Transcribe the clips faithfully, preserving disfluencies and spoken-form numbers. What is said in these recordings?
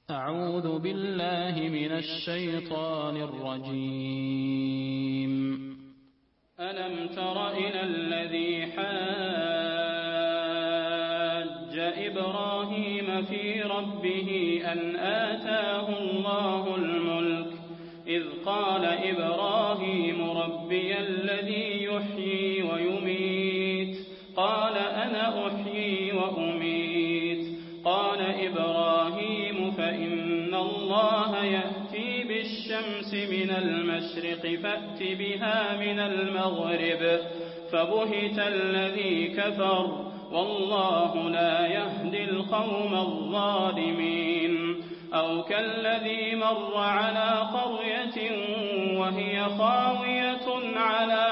أعوذ بالله من الشيطان الرجيم. ألم تر إلى الذي حاج إبراهيم في ربه أن آتاه الله الملك إذ قال إبراهيم ربي الذي يحيي ويميت قال أنا أحيي وأميت قال إبراهيم فإن الله يأتي بالشمس من المشرق فأت بها من المغرب فبهت الذي كفر والله لا يهدي القوم الظالمين. أو كالذي مر على قرية وهي خاوية على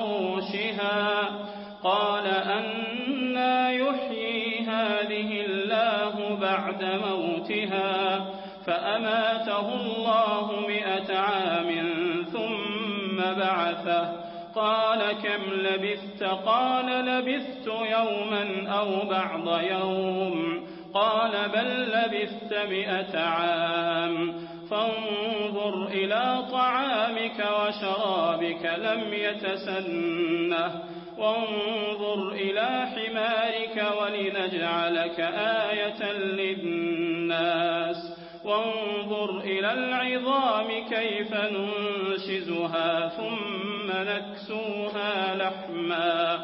عروشها قال أنى يحيي هذه الله بعد موتها فأماته الله مئة عام ثم بعثه قال كم لبثت قال لبثت يوما أو بعض يوم قال بل لبثت مئة عام فانظر إلى طعامك وشرابك لم يتسنه وانظر إلى حمارك ولنجعلك آية للناس وانظر إلى العظام كيف ننشزها ثم نكسوها لحما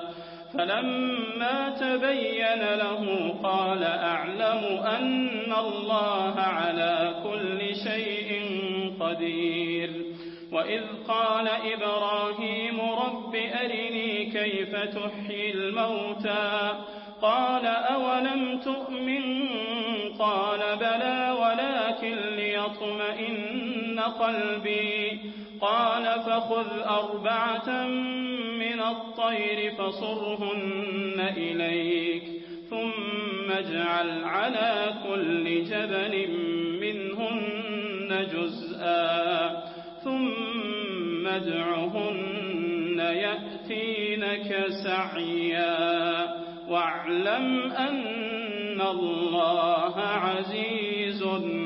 فلما تبين له قال أعلم أن الله على كل شيء قدير. وإذ قال إبراهيم رب أرني كيف تحيي الموتى قال أولم تؤمن قال بلى ولكن ليطمئن قلبي قال فخذ أربعة من الطير فصرهن إليك ثم اجعل على كل جبل منهن جزءا ثم ادعهن يأتينك سعيا واعلم أن الله عزيز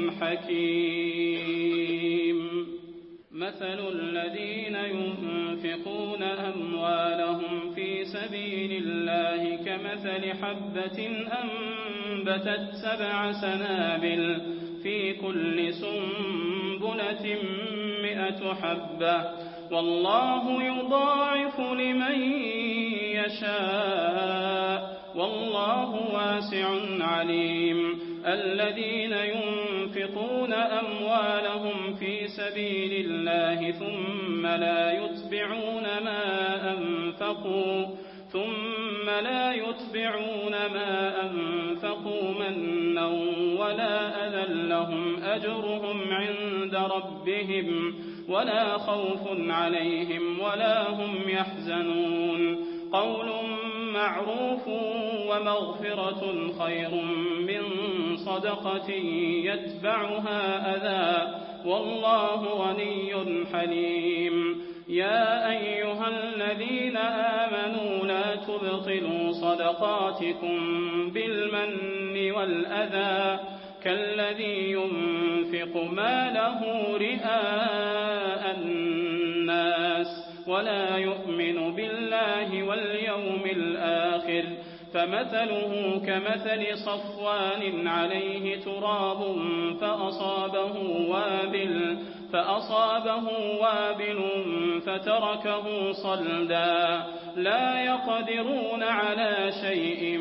حكيم. مثل الذين ينفقون أموالهم في سبيل الله كمثل حبة أنبتت سبع سنابل في كل سنبلة مئة حبة والله يضاعف لمن يشاء والله واسع عليم. الذين ينفقون أموالهم في سبيل الله ثم لا يتبعون ما أنفقوا ثم لا يتبعون ما أنفقوا منا ولا أذى لهم أجرهم عند ربهم ولا خوف عليهم ولا هم يحزنون. قول معروف ومغفرة خير من صدقة يتبعها أذى والله غني حليم. يا أيها الذين آمنوا لا تبطلوا صدقاتكم بالمن والأذى كالذي ينفق ماله رئاء الناس ولا يؤمن بالله واليوم الآخر فمثله كمثل صفوان عليه تراب فأصابه وابل فأصابه وابل فتركه صلدا لا يقدرون على شيء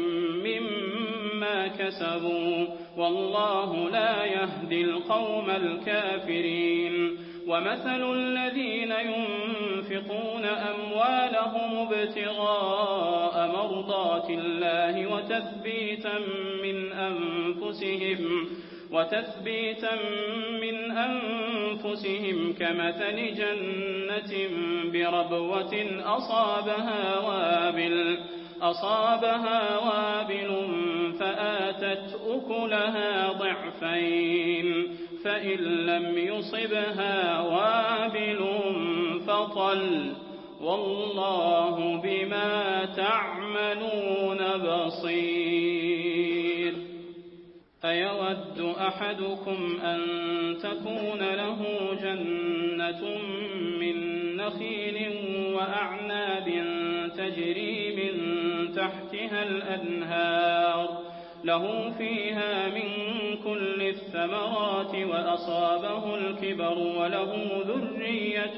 مما كسبوا والله لا يهدي القوم الكافرين. ومثل الذين ينفقون أموالهم ابتغاء مرضات الله وتثبيتا من أنفسهم وتثبيتا من أنفسهم كمثل جنة بربوة أصابها وابل أصابها وابل فآتت أكلها ضعفين فإن لم يصبها وابل فطل والله بما تعملون بصير. أيود أحدكم أن تكون له جنة من نخيل وأعناب تجري من تحتها الأنهار له فيها من كل الثمرات وأصابه الكبر وله ذرية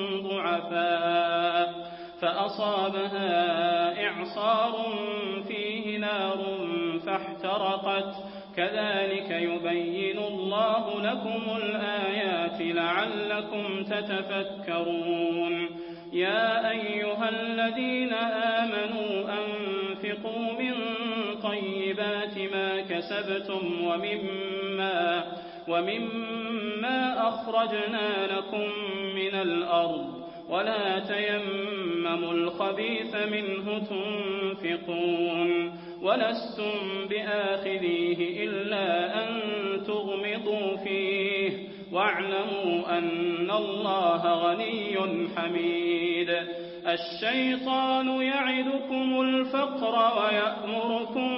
ضعفاء فأصابها إعصار فيه نار فاحترقت كذلك يبين الله لكم الآيات لعلكم تتفكرون يا أيها الذين آمنوا أنفقوا من طيبات ما كسبتم ومما, ومما أخرجنا لكم من الأرض ولا تيمموا الخبيث منه تنفقون ولستم بآخذيه إلا أن تغمضوا فيه واعلموا أن الله غني حميد الشيطان يعدكم الفقر ويأمركم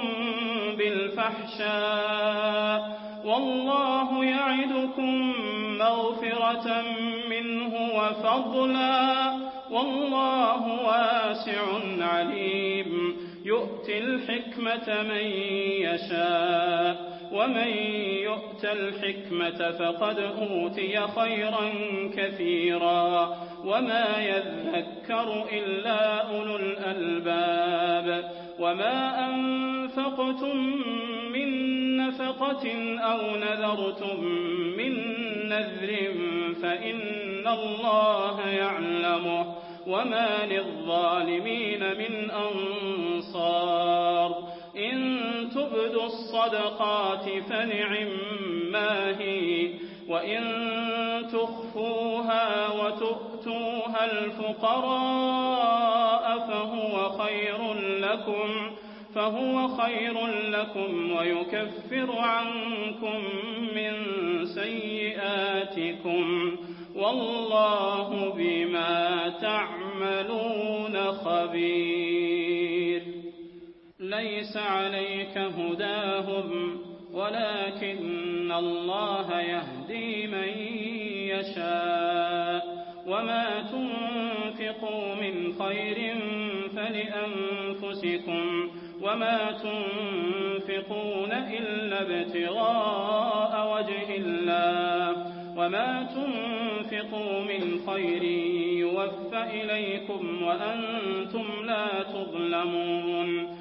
بالفحشاء والله يعدكم مغفرة منه وفضلا والله واسع عليم يؤتي الحكمة من يشاء ومن يؤت الحكمة فقد أوتي خيرا كثيرا وما يذكر إلا أولو الألباب وما أنفقتم من نفقة أو نذرتم من نذر فإن الله يعلمه وما للظالمين من أنصار إن تبدوا الصدقات فنعما هي وإن تخفوها وتؤتوها الفقراء فهو خير لكم فهو خير لكم ويكفر عنكم من سيئاتكم والله بما تعملون خبير ليس عليك هداهم ولكن الله يهدي من يشاء وما تنفقوا من خير فلأنفسكم وما تنفقون إلا ابتغاء وجه الله وما تنفقوا من خير يوفى إليكم وأنتم لا تظلمون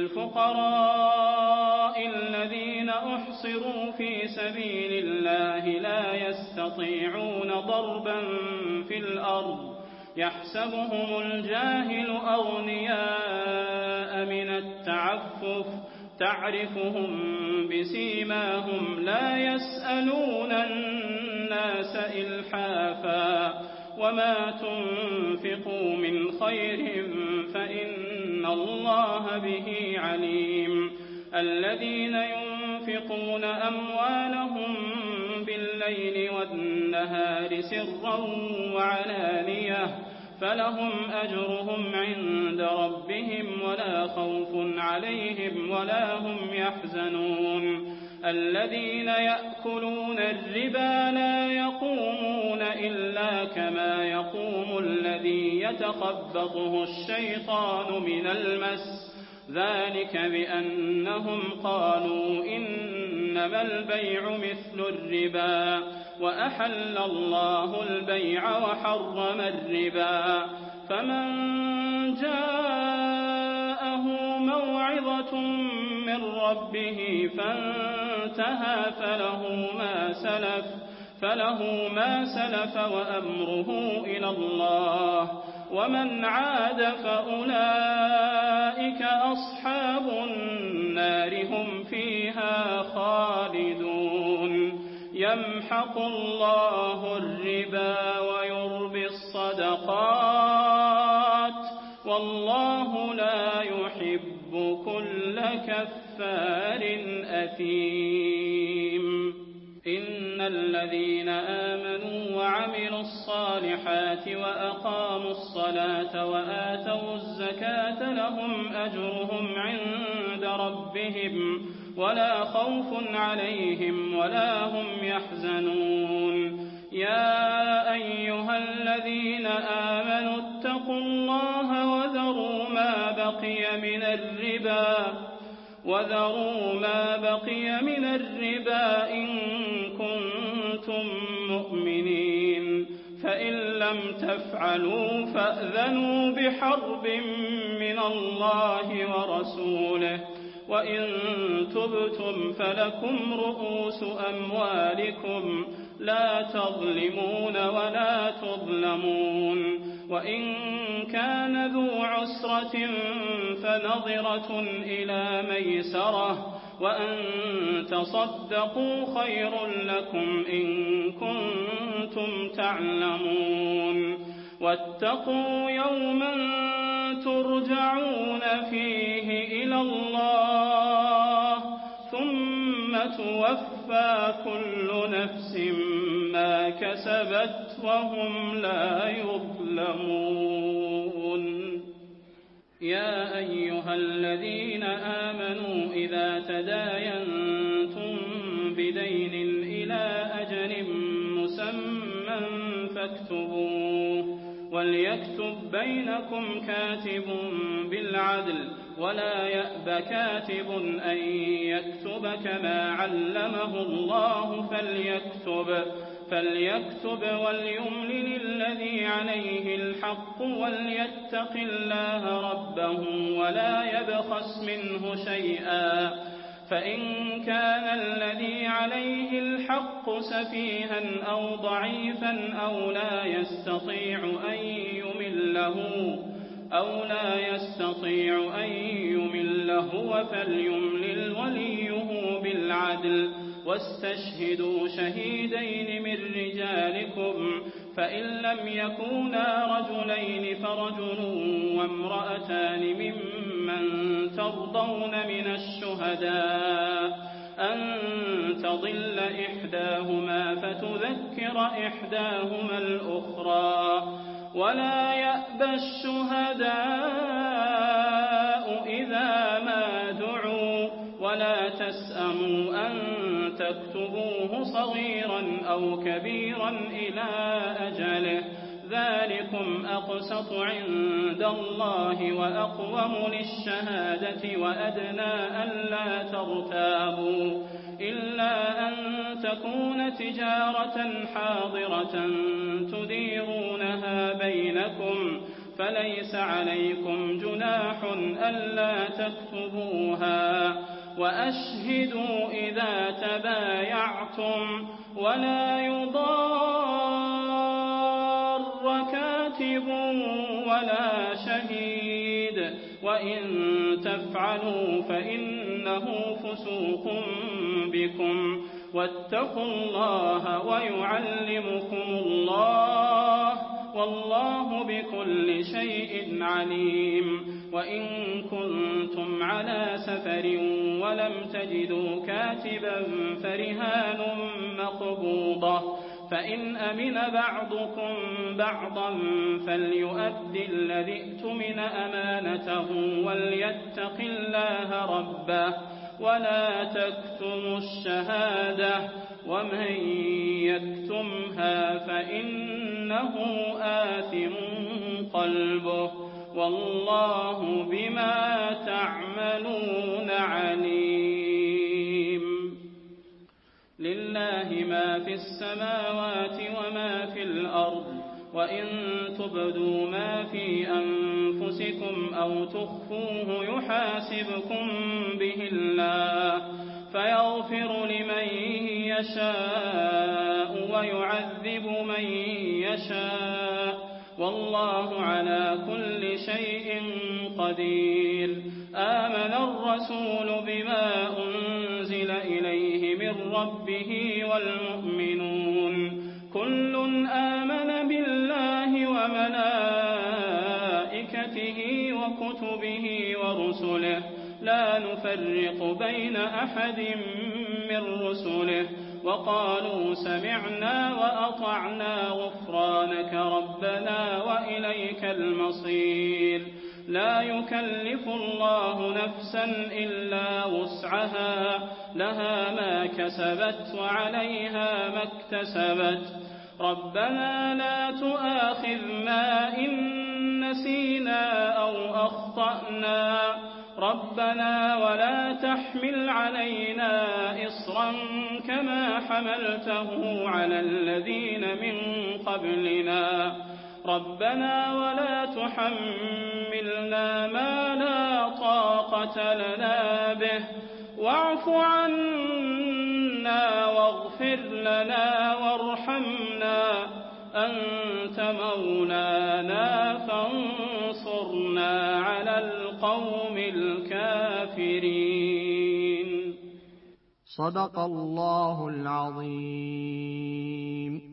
للفقراء الذين أحصروا في سبيل الله لا يستطيعون ضربا في الأرض يحسبهم الجاهل أغنياء من التعفف تعرفهم بسيماهم لا يسألون الناس إلحافا وما تنفقوا من خير فإن الله به عليم الذين ينفقون أموالهم بالليل والنهار سرا وعلانية فلهم أجرهم عند ربهم ولا خوف عليهم ولا هم يحزنون الذين يأكلون الربا لا يقومون إلا كما يقوم الذي يتخبطه الشيطان من المس ذلك بأنهم قالوا إنما البيع مثل الربا وأحل الله البيع وحرم الربا فمن جاءه موعظة من ربه فانتهى فله ما سلف فله ما سلف وأمره إلى الله ومن عاد فأولئك أصحاب النار هم فيها خالدون يمحق الله الربا ويربي الصدقات والله لا يحب كل كفار أثيم إن الذين آمنوا وعملوا الصالحات وأقاموا الصلاة وآتوا الزكاة لهم أجرهم عند ربهم ولا خوف عليهم ولا هم يحزنون يا أيها الذين آمنوا اتقوا الله وذروا ما بقي من الربا وذروا ما بقي من الربا إن كنتم مؤمنين فإن لم تفعلوا فأذنوا بحرب من الله ورسوله وإن تبتم فلكم رؤوس أموالكم لا تظلمون ولا تظلمون وإن كان ذو عسرة فنظرة إلى ميسرة وأن تصدقوا خير لكم إن كنتم تعلمون واتقوا يوما ترجعون فيه إلى الله ثم توفى كل نفس ما كسبت وهم لا يظلمون يا أيها الذين آمنوا إذا تداينتم بدين إلى أجل مسمى فاكتبوه وليكتب بينكم كاتب بالعدل ولا يأب كاتب أن يكتب كما علمه الله فليكتب فليكتب وليملل الذي عليه الحق وليتق الله ربه ولا يبخس منه شيئا فإن كان الذي عليه الحق سفيها أو ضعيفا أو لا يستطيع أن يمله أو لا يستطيع أن يمله فليملل وليه بالعدل واستشهدوا شهيدين من رجالكم فإن لم يكونا رجلين فرجل وامرأتان ممن ترضون من الشهداء أن تضل إحداهما فتذكر إحداهما الأخرى ولا يأبى الشهداء إذا ما دعوا ولا تسأموا أن تكتبوه صغيرا أو كبيرا إلى أجله ذلكم أقسط عند الله وأقوم للشهادة وأدنى ألا ترتابوا إلا أن تكون تجارة حاضرة تديرونها بينكم فليس عليكم جناح ألا تكتبوها وأشهدوا إذا تبايعتم ولا يضار كاتب ولا شهيد وإن تفعلوا فإنه فسوق بكم واتقوا الله ويعلمكم الله والله بكل شيء عليم وإن كنتم على سفر ولم تجدوا كاتبا فرهان مقبوضة فإن أمن بعضكم بعضا فليؤدي الذي اؤتمن أمانته وليتق الله ربه ولا تكتموا الشهادة ومن يكتمها فإنه آثم قلبه والله بما تعملون عليم لله ما في السماوات وما في الأرض وإن تبدوا ما في أنفسكم أو تخفوه يحاسبكم به الله فيغفر لمن يشاء ويعذب من يشاء والله على كل شيء قدير آمن الرسول بما أنزل إليه من ربه والمؤمنون كل آمن بالله وملائكته وكتبه ورسله لا نفرق بين أحد من رسله وقالوا سمعنا وأطعنا غفرانك ربنا وإليك المصير لا يكلف الله نفسا إلا وسعها لها ما كسبت وعليها ما اكتسبت ربنا لا تؤاخذنا إن نسينا أو أخطأنا ربنا ولا تحمل علينا إصرا كما حملته على الذين من قبلنا ربنا ولا تحملنا ما لا طاقة لنا به واعف عنا واغفر لنا وارحمنا أنت مولانا فانصرنا على القوم الكافرين. صدق الله العظيم.